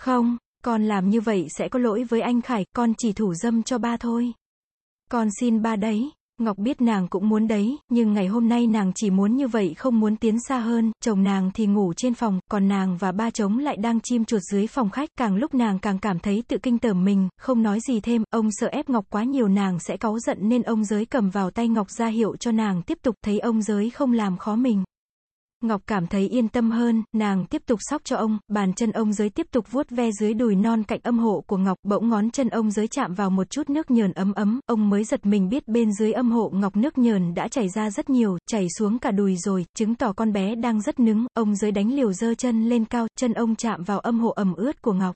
Không, con làm như vậy sẽ có lỗi với anh Khải, con chỉ thủ dâm cho ba thôi. Con xin ba đấy. Ngọc biết nàng cũng muốn đấy, nhưng ngày hôm nay nàng chỉ muốn như vậy không muốn tiến xa hơn, chồng nàng thì ngủ trên phòng, còn nàng và ba trống lại đang chim chuột dưới phòng khách, càng lúc nàng càng cảm thấy tự kinh tởm mình, không nói gì thêm, ông sợ ép Ngọc quá nhiều nàng sẽ cáu giận nên ông Giới cầm vào tay Ngọc ra hiệu cho nàng tiếp tục, thấy ông Giới không làm khó mình. Ngọc cảm thấy yên tâm hơn, nàng tiếp tục xóc cho ông, bàn chân ông Giới tiếp tục vuốt ve dưới đùi non cạnh âm hộ của Ngọc, bỗng ngón chân ông Giới chạm vào một chút nước nhờn ấm ấm, ông mới giật mình biết bên dưới âm hộ Ngọc nước nhờn đã chảy ra rất nhiều, chảy xuống cả đùi rồi, chứng tỏ con bé đang rất nứng, ông Giới đánh liều giơ chân lên cao, chân ông chạm vào âm hộ ẩm ướt của Ngọc.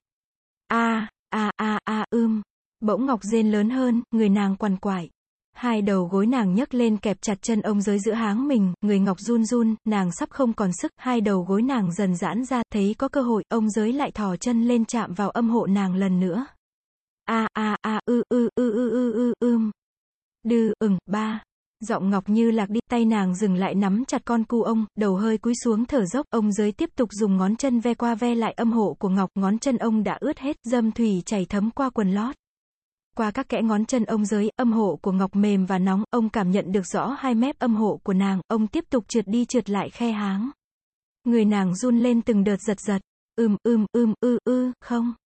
Bỗng Ngọc rên lớn hơn, người nàng quằn quại. Hai đầu gối nàng nhấc lên kẹp chặt chân ông Giới giữa háng mình, người Ngọc run run, nàng sắp không còn sức, hai đầu gối nàng dần giãn ra, thấy có cơ hội, ông Giới lại thò chân lên chạm vào âm hộ nàng lần nữa. Ba. Giọng Ngọc như lạc đi, tay nàng dừng lại nắm chặt con cu ông, đầu hơi cúi xuống thở dốc, ông Giới tiếp tục dùng ngón chân ve qua ve lại âm hộ của Ngọc, ngón chân ông đã ướt hết, dâm thủy chảy thấm qua quần lót. Qua các kẽ ngón chân ông Giới, âm hộ của Ngọc mềm và nóng, ông cảm nhận được rõ hai mép âm hộ của nàng, ông tiếp tục trượt đi trượt lại khe háng. Người nàng run lên từng đợt giật giật, không,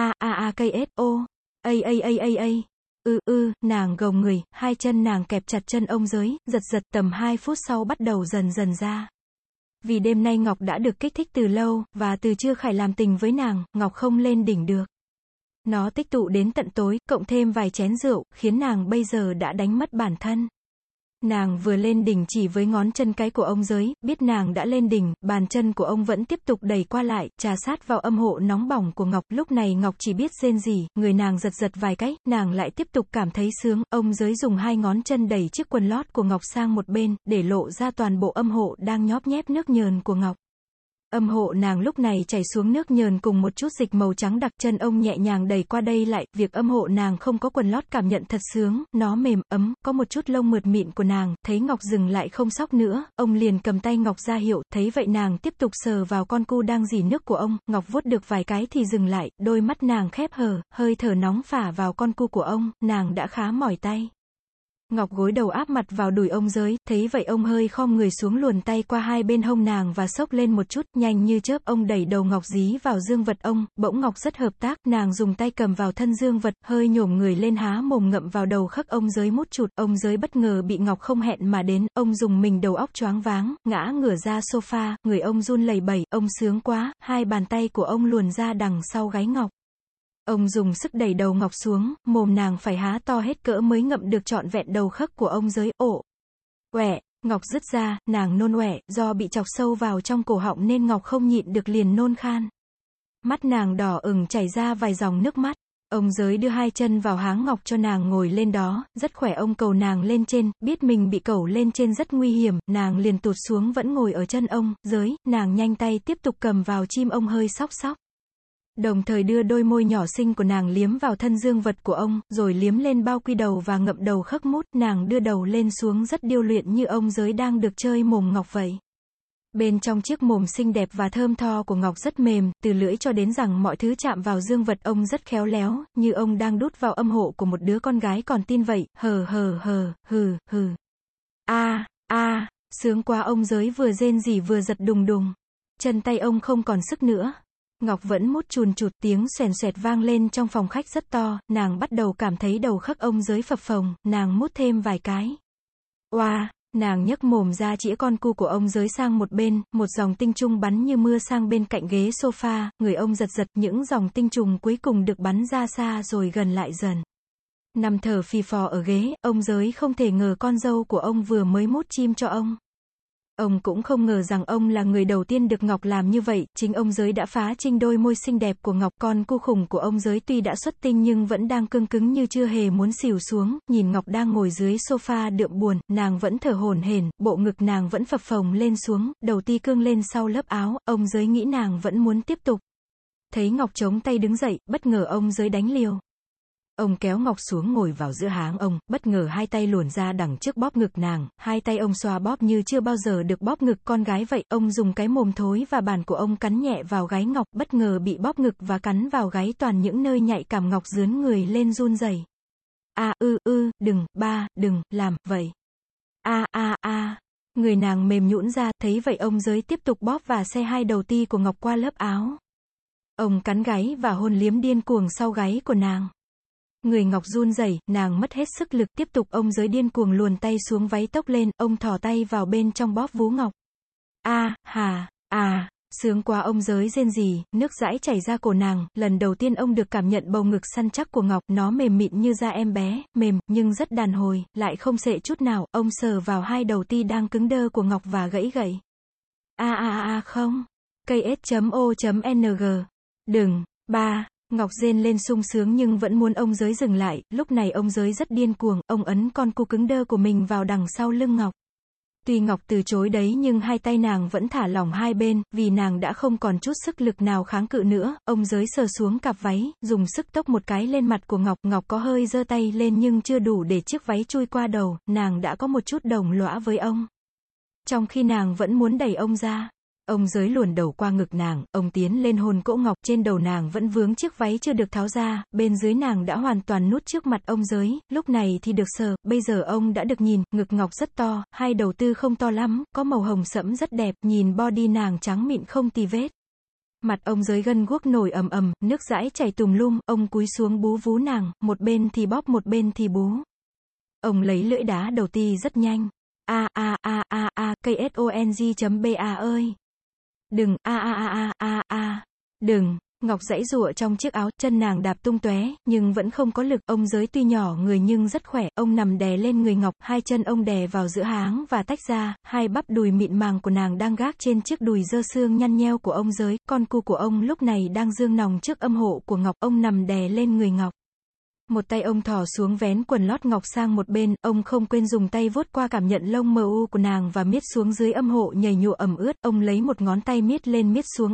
nàng gồng người, hai chân nàng kẹp chặt chân ông Giới, giật giật, tầm 2 phút sau bắt đầu dần dần ra. Vì đêm nay Ngọc đã được kích thích từ lâu, và từ chưa Khải làm tình với nàng, Ngọc không lên đỉnh được. Nó tích tụ đến tận tối, cộng thêm vài chén rượu, khiến nàng bây giờ đã đánh mất bản thân. Nàng vừa lên đỉnh chỉ với ngón chân cái của ông Giới, biết nàng đã lên đỉnh, bàn chân của ông vẫn tiếp tục đẩy qua lại, trà sát vào âm hộ nóng bỏng của Ngọc, lúc này Ngọc chỉ biết rên rỉ, người nàng giật giật vài cái, nàng lại tiếp tục cảm thấy sướng, ông Giới dùng hai ngón chân đẩy chiếc quần lót của Ngọc sang một bên, để lộ ra toàn bộ âm hộ đang nhóp nhép nước nhờn của Ngọc. Âm hộ nàng lúc này chảy xuống nước nhờn cùng một chút dịch màu trắng đặc, chân ông nhẹ nhàng đẩy qua đây lại, việc âm hộ nàng không có quần lót cảm nhận thật sướng, nó mềm, ấm, có một chút lông mượt mịn của nàng, thấy Ngọc dừng lại không xóc nữa, ông liền cầm tay Ngọc ra hiệu, thấy vậy nàng tiếp tục sờ vào con cu đang rỉ nước của ông, Ngọc vuốt được vài cái thì dừng lại, đôi mắt nàng khép hờ, hơi thở nóng phả vào con cu của ông, nàng đã khá mỏi tay. Ngọc gối đầu áp mặt vào đùi ông Giới, thấy vậy ông hơi khom người xuống luồn tay qua hai bên hông nàng và xốc lên một chút, nhanh như chớp ông đẩy đầu Ngọc dí vào dương vật ông, bỗng Ngọc rất hợp tác, nàng dùng tay cầm vào thân dương vật, hơi nhổm người lên há mồm ngậm vào đầu khắc ông Giới mút chụt, ông Giới bất ngờ bị Ngọc không hẹn mà đến, ông dùng mình đầu óc choáng váng, ngã ngửa ra sofa, người ông run lẩy bẩy, ông sướng quá, hai bàn tay của ông luồn ra đằng sau gáy Ngọc. Ông dùng sức đẩy đầu Ngọc xuống, mồm nàng phải há to hết cỡ mới ngậm được trọn vẹn đầu khấc của ông Giới, Ngọc rứt ra, nàng nôn ọe, do bị chọc sâu vào trong cổ họng nên Ngọc không nhịn được liền nôn khan. Mắt nàng đỏ ửng chảy ra vài dòng nước mắt. Ông Giới đưa hai chân vào háng Ngọc cho nàng ngồi lên đó, rất khỏe ông cầu nàng lên trên, biết mình bị cẩu lên trên rất nguy hiểm, nàng liền tụt xuống vẫn ngồi ở chân ông Giới, nàng nhanh tay tiếp tục cầm vào chim ông hơi xóc xóc. Đồng thời đưa đôi môi nhỏ xinh của nàng liếm vào thân dương vật của ông, rồi liếm lên bao quy đầu và ngậm đầu khấc mút, nàng đưa đầu lên xuống rất điêu luyện như ông Giới đang được chơi mồm Ngọc vậy. Bên trong chiếc mồm xinh đẹp và thơm tho của Ngọc rất mềm, từ lưỡi cho đến rằng mọi thứ chạm vào dương vật ông rất khéo léo, như ông đang đút vào âm hộ của một đứa con gái còn tin vậy, sướng quá ông Giới vừa rên rỉ vừa giật đùng đùng. Chân tay ông không còn sức nữa. Ngọc vẫn mút chùn chụt, tiếng xoèn xoẹt vang lên trong phòng khách rất to, nàng bắt đầu cảm thấy đầu khấc ông Giới phập phồng, nàng mút thêm vài cái. Nàng nhấc mồm ra chĩa con cu của ông Giới sang một bên, một dòng tinh trùng bắn như mưa sang bên cạnh ghế sofa, người ông giật giật, những dòng tinh trùng cuối cùng được bắn ra xa rồi gần lại dần. Nằm thở phì phò ở ghế, ông Giới không thể ngờ con dâu của ông vừa mới mút chim cho ông. Ông cũng không ngờ rằng ông là người đầu tiên được Ngọc làm như vậy, chính ông Giới đã phá trinh đôi môi xinh đẹp của Ngọc, con cu khủng của ông Giới tuy đã xuất tinh nhưng vẫn đang cương cứng như chưa hề muốn xỉu xuống, nhìn Ngọc đang ngồi dưới sofa đượm buồn, nàng vẫn thở hổn hển, bộ ngực nàng vẫn phập phồng lên xuống, đầu ti cương lên sau lớp áo, ông Giới nghĩ nàng vẫn muốn tiếp tục. Thấy Ngọc chống tay đứng dậy, bất ngờ ông Giới đánh liều. Ông kéo Ngọc xuống ngồi vào giữa háng ông, bất ngờ hai tay luồn ra đằng trước bóp ngực nàng, hai tay ông xoa bóp như chưa bao giờ được bóp ngực con gái vậy, ông dùng cái mồm thối và bàn của ông cắn nhẹ vào gáy Ngọc, bất ngờ bị bóp ngực và cắn vào gáy toàn những nơi nhạy cảm. Ngọc rướn người lên run rẩy. Đừng, ba, đừng, làm, vậy. Người nàng mềm nhũn ra, thấy vậy ông Giới tiếp tục bóp và xe hai đầu ti của Ngọc qua lớp áo. Ông cắn gáy và hôn liếm điên cuồng sau gáy của nàng. Người Ngọc run rẩy, nàng mất hết sức lực, tiếp tục ông Giới điên cuồng luồn tay xuống váy tóc lên, ông thò tay vào bên trong bóp vú Ngọc. Sướng quá, ông Giới rên rỉ, nước dãi chảy ra cổ nàng, lần đầu tiên ông được cảm nhận bầu ngực săn chắc của Ngọc, nó mềm mịn như da em bé, mềm, nhưng rất đàn hồi, lại không sệ chút nào, ông sờ vào hai đầu ti đang cứng đơ của Ngọc và gãy gậy. Không. KS.O.NG. Đừng, ba. Ngọc rên lên sung sướng nhưng vẫn muốn ông Giới dừng lại, lúc này ông Giới rất điên cuồng, ông ấn con cu cứng đơ của mình vào đằng sau lưng Ngọc. Tuy Ngọc từ chối đấy nhưng hai tay nàng vẫn thả lỏng hai bên, vì nàng đã không còn chút sức lực nào kháng cự nữa, ông Giới sờ xuống cặp váy, dùng sức tốc một cái lên mặt của Ngọc, Ngọc có hơi giơ tay lên nhưng chưa đủ để chiếc váy chui qua đầu, nàng đã có một chút đồng lõa với ông. Trong khi nàng vẫn muốn đẩy ông ra. Ông Giới luồn đầu qua ngực nàng, ông tiến lên hôn cỗ Ngọc, trên đầu nàng vẫn vướng chiếc váy chưa được tháo ra, bên dưới nàng đã hoàn toàn nút trước mặt ông Giới, lúc này thì được sờ, bây giờ ông đã được nhìn, ngực Ngọc rất to, hai đầu tư không to lắm, có màu hồng sẫm rất đẹp, nhìn body nàng trắng mịn không tì vết. Mặt ông Giới gân guốc nổi ầm ầm, nước dãi chảy tùm lum, ông cúi xuống bú vú nàng, một bên thì bóp một bên thì bú. Ông lấy lưỡi đá đầu ti rất nhanh. KSONG.BA ơi. Đừng, đừng. Ngọc giãy giụa trong chiếc áo, chân nàng đạp tung tóe, nhưng vẫn không có lực, ông Giới tuy nhỏ người nhưng rất khỏe, ông nằm đè lên người Ngọc, hai chân ông đè vào giữa háng và tách ra, hai bắp đùi mịn màng của nàng đang gác trên chiếc đùi dơ xương nhăn nheo của ông Giới, con cu của ông lúc này đang dương nòng trước âm hộ của Ngọc, ông nằm đè lên người Ngọc. Một tay ông thò xuống vén quần lót Ngọc sang một bên, ông không quên dùng tay vuốt qua cảm nhận lông mờ u của nàng và miết xuống dưới âm hộ nhầy nhụa ẩm ướt, ông lấy một ngón tay miết lên miết xuống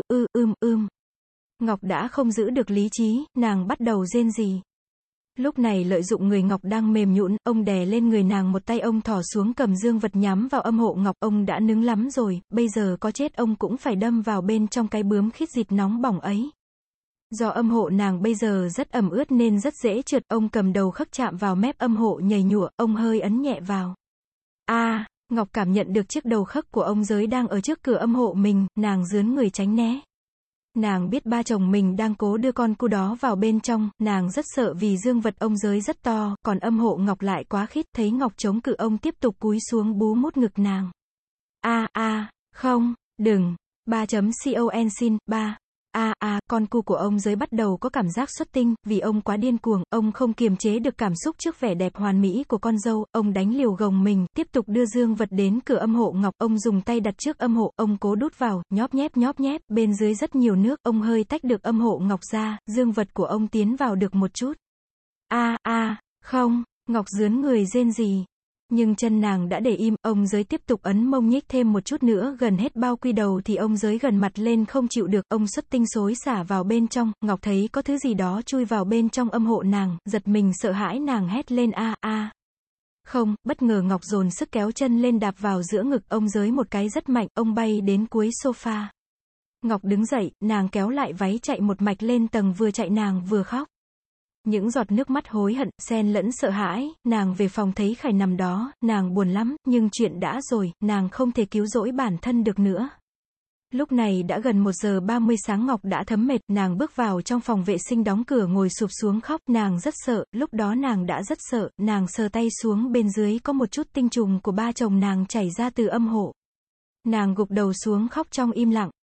Ngọc đã không giữ được lý trí, nàng bắt đầu rên rỉ. Lúc này lợi dụng người Ngọc đang mềm nhũn, ông đè lên người nàng, một tay ông thò xuống cầm dương vật nhắm vào âm hộ Ngọc, ông đã nướng lắm rồi, bây giờ có chết ông cũng phải đâm vào bên trong cái bướm khít dịt nóng bỏng ấy. Do âm hộ nàng bây giờ rất ẩm ướt nên rất dễ trượt, ông cầm đầu khắc chạm vào mép âm hộ nhầy nhụa, ông hơi ấn nhẹ vào. Ngọc cảm nhận được chiếc đầu khắc của ông Giới đang ở trước cửa âm hộ mình, nàng rướn người tránh né. Nàng biết ba chồng mình đang cố đưa con cu đó vào bên trong, nàng rất sợ vì dương vật ông Giới rất to, còn âm hộ Ngọc lại quá khít, thấy Ngọc chống cự ông tiếp tục cúi xuống bú mút ngực nàng. Không, đừng, 3.con xin, ba. Con cu của ông Giới bắt đầu có cảm giác xuất tinh, vì ông quá điên cuồng, ông không kiềm chế được cảm xúc trước vẻ đẹp hoàn mỹ của con dâu, ông đánh liều gồng mình, tiếp tục đưa dương vật đến cửa âm hộ Ngọc, ông dùng tay đặt trước âm hộ, ông cố đút vào, nhóp nhép, bên dưới rất nhiều nước, ông hơi tách được âm hộ Ngọc ra, dương vật của ông tiến vào được một chút. Không, Ngọc rướn người rên rỉ. Nhưng chân nàng đã để im, ông Giới tiếp tục ấn mông nhích thêm một chút nữa, gần hết bao quy đầu thì ông Giới gần mặt lên không chịu được, ông xuất tinh xối xả vào bên trong, Ngọc thấy có thứ gì đó chui vào bên trong âm hộ nàng, giật mình sợ hãi nàng hét lên Không, bất ngờ Ngọc dồn sức kéo chân lên đạp vào giữa ngực ông Giới một cái rất mạnh, ông bay đến cuối sofa. Ngọc đứng dậy, nàng kéo lại váy chạy một mạch lên tầng, vừa chạy nàng vừa khóc. Những giọt nước mắt hối hận, xen lẫn sợ hãi, nàng về phòng thấy Khải nằm đó, nàng buồn lắm, nhưng chuyện đã rồi, nàng không thể cứu rỗi bản thân được nữa. Lúc này đã gần 1:30 sáng, Ngọc đã thấm mệt, nàng bước vào trong phòng vệ sinh đóng cửa ngồi sụp xuống khóc, nàng rất sợ, lúc đó nàng đã rất sợ, nàng sờ tay xuống bên dưới có một chút tinh trùng của ba chồng nàng chảy ra từ âm hộ. Nàng gục đầu xuống khóc trong im lặng.